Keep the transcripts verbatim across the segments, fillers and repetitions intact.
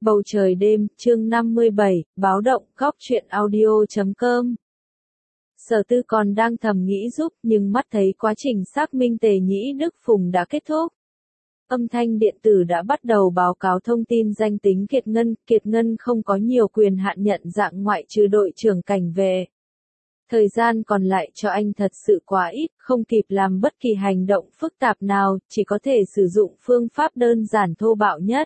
Bầu trời đêm, chương năm mươi bảy, báo động, góc truyện audio chấm com. Sở Tư còn đang thầm nghĩ giúp, nhưng mắt thấy quá trình xác minh Tề Nhĩ Đức Phùng đã kết thúc. Âm thanh điện tử đã bắt đầu báo cáo thông tin danh tính Kiệt Ngân, Kiệt Ngân không có nhiều quyền hạn nhận dạng ngoại trừ đội trưởng cảnh vệ. Thời gian còn lại cho anh thật sự quá ít, không kịp làm bất kỳ hành động phức tạp nào, chỉ có thể sử dụng phương pháp đơn giản thô bạo nhất.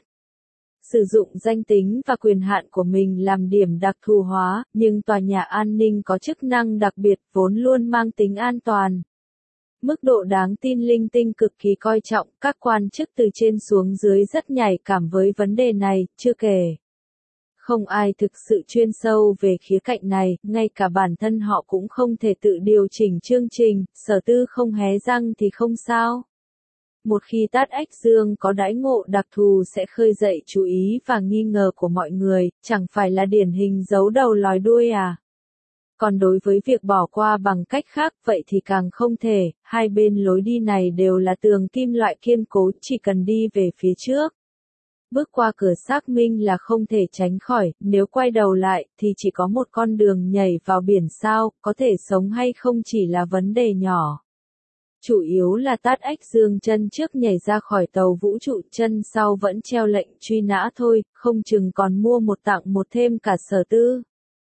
Sử dụng danh tính và quyền hạn của mình làm điểm đặc thù hóa, nhưng tòa nhà an ninh có chức năng đặc biệt vốn luôn mang tính an toàn. Mức độ đáng tin linh tinh cực kỳ coi trọng, các quan chức từ trên xuống dưới rất nhạy cảm với vấn đề này, chưa kể. Không ai thực sự chuyên sâu về khía cạnh này, ngay cả bản thân họ cũng không thể tự điều chỉnh chương trình, Sở Tư không hé răng thì không sao. Một khi Tát Ách Dương có đãi ngộ đặc thù sẽ khơi dậy chú ý và nghi ngờ của mọi người, chẳng phải là điển hình giấu đầu lòi đuôi à? Còn đối với việc bỏ qua bằng cách khác vậy thì càng không thể, hai bên lối đi này đều là tường kim loại kiên cố, chỉ cần đi về phía trước. Bước qua cửa xác minh là không thể tránh khỏi, nếu quay đầu lại thì chỉ có một con đường nhảy vào biển sao, có thể sống hay không chỉ là vấn đề nhỏ. Chủ yếu là Tát Ách Dương chân trước nhảy ra khỏi tàu vũ trụ, chân sau vẫn treo lệnh truy nã thôi, không chừng còn mua một tặng một thêm cả Sở Tư.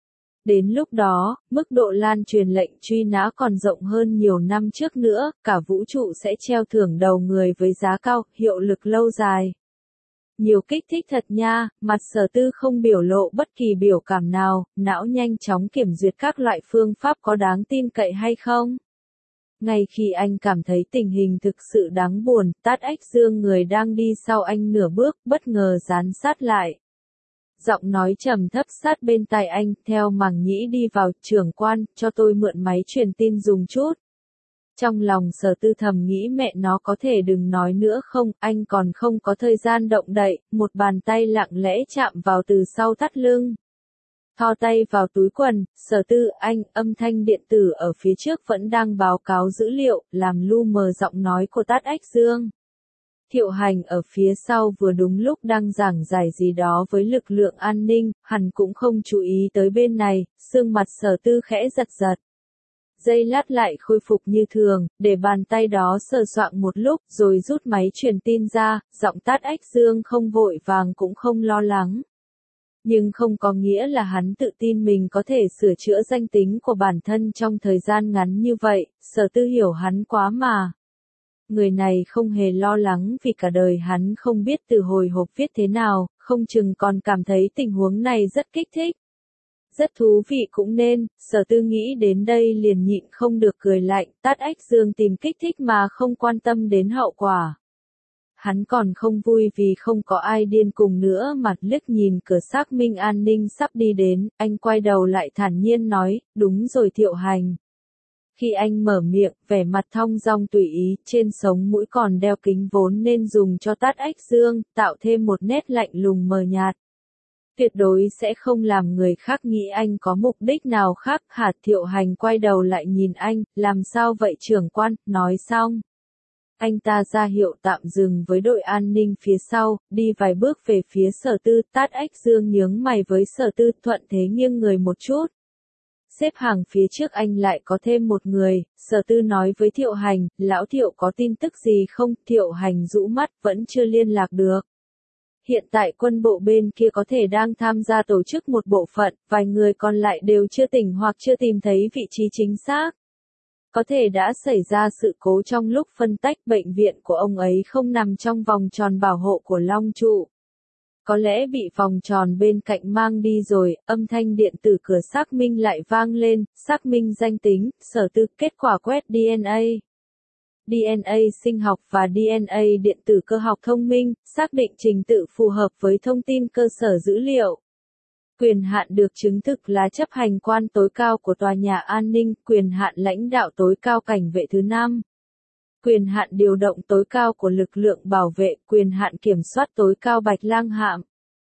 Đến lúc đó, mức độ lan truyền lệnh truy nã còn rộng hơn nhiều năm trước nữa, cả vũ trụ sẽ treo thưởng đầu người với giá cao, hiệu lực lâu dài. Nhiều kích thích thật nha, mặt Sở Tư không biểu lộ bất kỳ biểu cảm nào, não nhanh chóng kiểm duyệt các loại phương pháp có đáng tin cậy hay không. Ngay khi anh cảm thấy tình hình thực sự đáng buồn, Tát Ách Dương người đang đi sau anh nửa bước, bất ngờ dán sát lại. Giọng nói trầm thấp sát bên tai anh, theo màng nhĩ đi vào, trưởng quan, cho tôi mượn máy truyền tin dùng chút. Trong lòng Sở Tư thầm nghĩ mẹ nó có thể đừng nói nữa không, anh còn không có thời gian động đậy, một bàn tay lặng lẽ chạm vào từ sau thắt lưng. Thò tay vào túi quần, Sở Tư, anh, âm thanh điện tử ở phía trước vẫn đang báo cáo dữ liệu, làm lu mờ giọng nói của Tát Ách Dương. Thiệu Hành ở phía sau vừa đúng lúc đang giảng giải gì đó với lực lượng an ninh, hẳn cũng không chú ý tới bên này, xương mặt Sở Tư khẽ giật giật. Giây lát lại khôi phục như thường, để bàn tay đó sờ soạng một lúc, rồi rút máy truyền tin ra, giọng Tát Ách Dương không vội vàng cũng không lo lắng. Nhưng không có nghĩa là hắn tự tin mình có thể sửa chữa danh tính của bản thân trong thời gian ngắn như vậy, Sở Tư hiểu hắn quá mà. Người này không hề lo lắng vì cả đời hắn không biết từ hồi hộp viết thế nào, không chừng còn cảm thấy tình huống này rất kích thích. Rất thú vị cũng nên, Sở Tư nghĩ đến đây liền nhịn không được cười lạnh, Tát Ách Dương tìm kích thích mà không quan tâm đến hậu quả. Hắn còn không vui vì không có ai điên cùng nữa, mặt liếc nhìn cửa xác minh an ninh sắp đi đến, anh quay đầu lại thản nhiên nói, đúng rồi Thiệu Hành. Khi anh mở miệng, vẻ mặt thong dong tùy ý, trên sống mũi còn đeo kính vốn nên dùng cho Tát Ách Dương, tạo thêm một nét lạnh lùng mờ nhạt. Tuyệt đối sẽ không làm người khác nghĩ anh có mục đích nào khác, hả? Thiệu Hành quay đầu lại nhìn anh, làm sao vậy trưởng quan, nói xong. Anh ta ra hiệu tạm dừng với đội an ninh phía sau, đi vài bước về phía Sở Tư, Tát Ách Dương nhướng mày với Sở Tư, thuận thế nghiêng người một chút. Xếp hàng phía trước anh lại có thêm một người, Sở Tư nói với Thiệu Hành, lão Thiệu có tin tức gì không? Thiệu Hành rũ mắt, vẫn chưa liên lạc được. Hiện tại quân bộ bên kia có thể đang tham gia tổ chức một bộ phận, vài người còn lại đều chưa tỉnh hoặc chưa tìm thấy vị trí chính xác. Có thể đã xảy ra sự cố trong lúc phân tách, bệnh viện của ông ấy không nằm trong vòng tròn bảo hộ của Long Trụ. Có lẽ bị vòng tròn bên cạnh mang đi rồi, âm thanh điện tử cửa xác minh lại vang lên, xác minh danh tính, Sở Tư, kết quả quét đê en a. đê en a sinh học và đê en a điện tử cơ học thông minh, xác định trình tự phù hợp với thông tin cơ sở dữ liệu. Quyền hạn được chứng thực là chấp hành quan tối cao của tòa nhà an ninh, quyền hạn lãnh đạo tối cao cảnh vệ thứ năm. Quyền hạn điều động tối cao của lực lượng bảo vệ, quyền hạn kiểm soát tối cao Bạch Lang Hạm.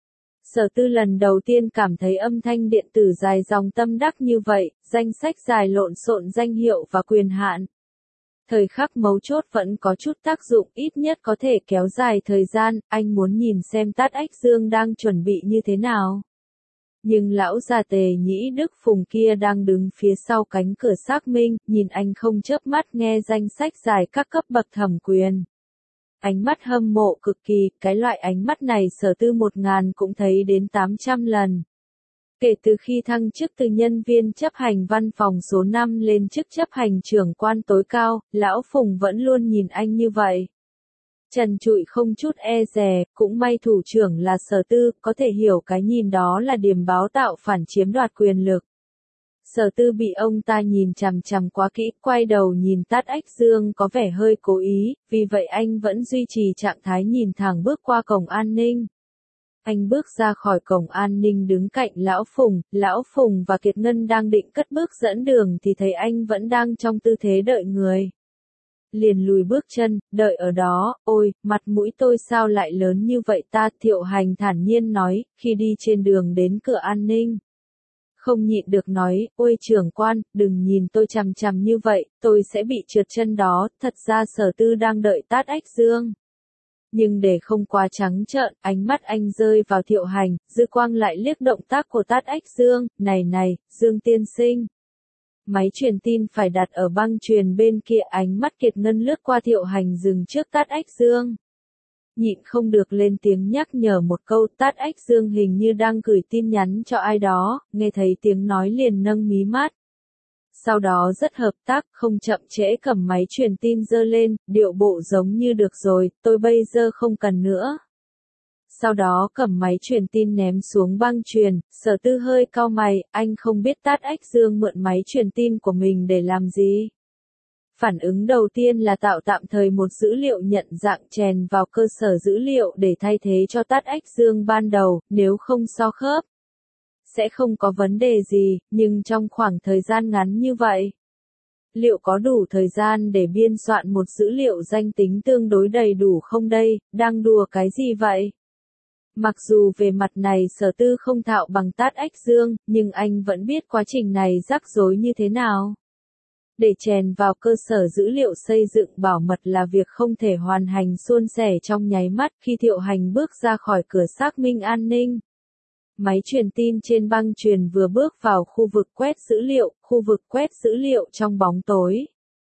Sở Tư lần đầu tiên cảm thấy âm thanh điện tử dài dòng tâm đắc như vậy, danh sách dài lộn xộn danh hiệu và quyền hạn. Thời khắc mấu chốt vẫn có chút tác dụng, ít nhất có thể kéo dài thời gian, anh muốn nhìn xem Tát Ách Dương đang chuẩn bị như thế nào. Nhưng lão già Tề Nhĩ Đức Phùng kia đang đứng phía sau cánh cửa xác minh, nhìn anh không chớp mắt nghe danh sách dài các cấp bậc thẩm quyền. Ánh mắt hâm mộ cực kỳ, cái loại ánh mắt này Sở Tư một ngàn cũng thấy đến tám trăm lần. Kể từ khi thăng chức từ nhân viên chấp hành văn phòng số năm lên chức chấp hành trưởng quan tối cao, lão Phùng vẫn luôn nhìn anh như vậy. Trần trụi không chút e dè, cũng may thủ trưởng là Sở Tư, có thể hiểu cái nhìn đó là điềm báo tạo phản chiếm đoạt quyền lực. Sở Tư bị ông ta nhìn chằm chằm quá kỹ, quay đầu nhìn Tát Ách Dương có vẻ hơi cố ý, vì vậy anh vẫn duy trì trạng thái nhìn thẳng bước qua cổng an ninh. Anh bước ra khỏi cổng an ninh đứng cạnh Lão Phùng, Lão Phùng và Kiệt Ngân đang định cất bước dẫn đường thì thấy anh vẫn đang trong tư thế đợi người. Liền lùi bước chân, đợi ở đó, ôi, mặt mũi tôi sao lại lớn như vậy ta, Thiệu Hành thản nhiên nói, khi đi trên đường đến cửa an ninh. Không nhịn được nói, ôi trưởng quan, đừng nhìn tôi chằm chằm như vậy, tôi sẽ bị trượt chân đó, thật ra Sở Tư đang đợi Tát Ách Dương. Nhưng để không quá trắng trợn, ánh mắt anh rơi vào Thiệu Hành, dư quang lại liếc động tác của Tát Ách Dương, này này, Dương tiên sinh. Máy truyền tin phải đặt ở băng truyền bên kia, ánh mắt Kiệt Ngân lướt qua Thiệu Hành dừng trước Tát Ách Dương. Nhịn không được lên tiếng nhắc nhở một câu, Tát Ách Dương hình như đang gửi tin nhắn cho ai đó, nghe thấy tiếng nói liền nâng mí mắt. Sau đó rất hợp tác, không chậm trễ cầm máy truyền tin giơ lên, điệu bộ giống như được rồi, tôi bây giờ không cần nữa. Sau đó cầm máy truyền tin ném xuống băng truyền, Sở Tư hơi cau mày, anh không biết Tát Ách Dương mượn máy truyền tin của mình để làm gì. Phản ứng đầu tiên là tạo tạm thời một dữ liệu nhận dạng chèn vào cơ sở dữ liệu để thay thế cho Tát Ách Dương ban đầu, nếu không so khớp. Sẽ không có vấn đề gì, nhưng trong khoảng thời gian ngắn như vậy, liệu có đủ thời gian để biên soạn một dữ liệu danh tính tương đối đầy đủ không đây, đang đùa cái gì vậy? Mặc dù về mặt này Sở Tư không thạo bằng Tát Ách Dương, nhưng anh vẫn biết quá trình này rắc rối như thế nào. Để chèn vào cơ sở dữ liệu xây dựng bảo mật là việc không thể hoàn thành suôn sẻ trong nháy mắt khi Thiệu Hành bước ra khỏi cửa xác minh an ninh. Máy truyền tin trên băng truyền vừa bước vào khu vực quét dữ liệu, khu vực quét dữ liệu trong bóng tối.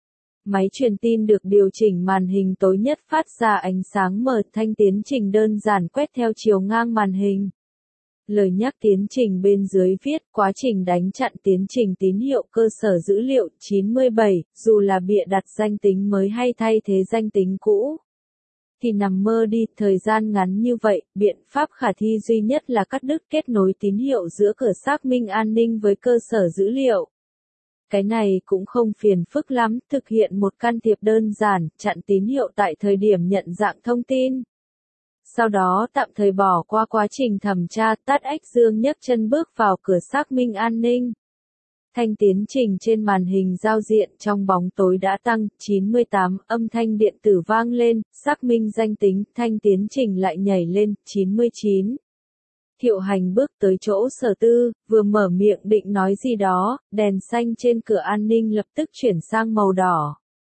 Máy truyền tin được điều chỉnh màn hình tối nhất phát ra ánh sáng mờ, thanh tiến trình đơn giản quét theo chiều ngang màn hình. Lời nhắc tiến trình bên dưới viết, quá trình đánh chặn tiến trình tín hiệu cơ sở dữ liệu chín mươi bảy, dù là bịa đặt danh tính mới hay thay thế danh tính cũ. Thì nằm mơ đi, thời gian ngắn như vậy, biện pháp khả thi duy nhất là cắt đứt kết nối tín hiệu giữa cửa xác minh an ninh với cơ sở dữ liệu. Cái này cũng không phiền phức lắm, thực hiện một can thiệp đơn giản, chặn tín hiệu tại thời điểm nhận dạng thông tin. Sau đó tạm thời bỏ qua quá trình thẩm tra, Tát Ách Dương nhấc chân bước vào cửa xác minh an ninh. Thanh tiến trình trên màn hình giao diện trong bóng tối đã tăng, chín mươi tám, âm thanh điện tử vang lên, xác minh danh tính, thanh tiến trình lại nhảy lên, chín mươi chín. Thiệu Hành bước tới chỗ Sở Tư, vừa mở miệng định nói gì đó, đèn xanh trên cửa an ninh lập tức chuyển sang màu đỏ.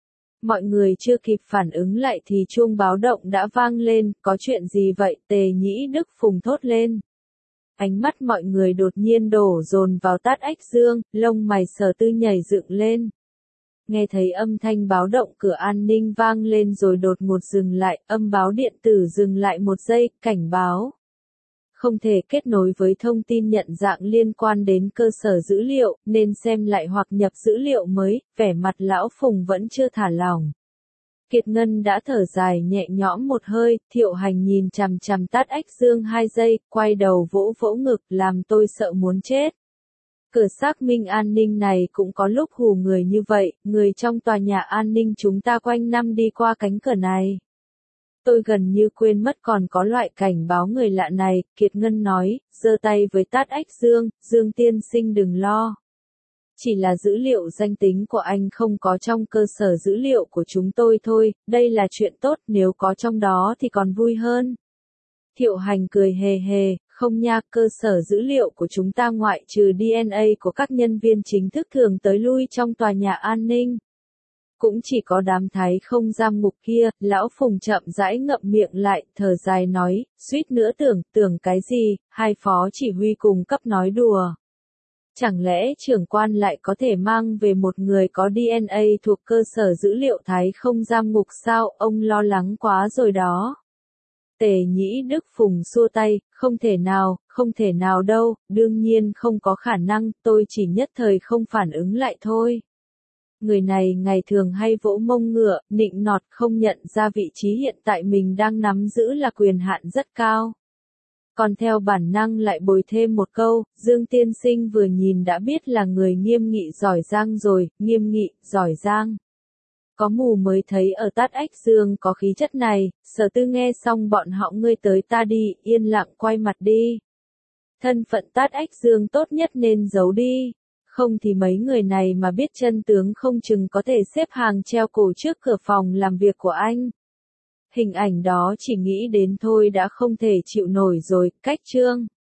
Mọi người chưa kịp phản ứng lại thì chuông báo động đã vang lên, có chuyện gì vậy, Tề Nhĩ Đức Phùng thốt lên. Ánh mắt mọi người đột nhiên đổ dồn vào Tát Ách Dương, lông mày Sở Tư nhảy dựng lên. Nghe thấy âm thanh báo động cửa an ninh vang lên rồi đột ngột dừng lại, âm báo điện tử dừng lại một giây, cảnh báo. Không thể kết nối với thông tin nhận dạng liên quan đến cơ sở dữ liệu, nên xem lại hoặc nhập dữ liệu mới, vẻ mặt Lão Phùng vẫn chưa thả lỏng. Kiệt Ngân đã thở dài nhẹ nhõm một hơi, Thiệu Hành nhìn chằm chằm Tát Ách Dương hai giây, quay đầu vỗ vỗ ngực, làm tôi sợ muốn chết. Cửa xác minh an ninh này cũng có lúc hù người như vậy, người trong tòa nhà an ninh chúng ta quanh năm đi qua cánh cửa này. Tôi gần như quên mất còn có loại cảnh báo người lạ này, Kiệt Ngân nói, giơ tay với Tát Ách Dương, Dương tiên sinh đừng lo. Chỉ là dữ liệu danh tính của anh không có trong cơ sở dữ liệu của chúng tôi thôi, đây là chuyện tốt, nếu có trong đó thì còn vui hơn. Thiệu Hành cười hề hề, không nha, cơ sở dữ liệu của chúng ta ngoại trừ đê en a của các nhân viên chính thức thường tới lui trong tòa nhà an ninh. cũng chỉ có đám thái không giam ngục kia. Lão Phùng chậm rãi ngậm miệng lại, thở dài nói, suýt nữa tưởng, tưởng cái gì, hai phó chỉ huy cùng cấp nói đùa. Chẳng lẽ trưởng quan lại có thể mang về một người có đê en a thuộc cơ sở dữ liệu thái không giam ngục sao, ông lo lắng quá rồi đó. Tề Nhĩ Đức Phùng xua tay, không thể nào, không thể nào đâu, đương nhiên không có khả năng, tôi chỉ nhất thời không phản ứng lại thôi. Người này ngày thường hay vỗ mông ngựa, nịnh nọt, không nhận ra vị trí hiện tại mình đang nắm giữ là quyền hạn rất cao. Còn theo bản năng lại bồi thêm một câu, Dương tiên sinh vừa nhìn đã biết là người nghiêm nghị giỏi giang rồi, nghiêm nghị, giỏi giang. Có mù mới thấy ở Tát Ách Dương có khí chất này. Sở Tư nghe xong bọn họ, ngươi tới ta đi, yên lặng quay mặt đi. Thân phận Tát Ách Dương tốt nhất nên giấu đi. Không thì mấy người này mà biết chân tướng không chừng có thể xếp hàng treo cổ trước cửa phòng làm việc của anh. Hình ảnh đó chỉ nghĩ đến thôi đã không thể chịu nổi rồi. Cách chương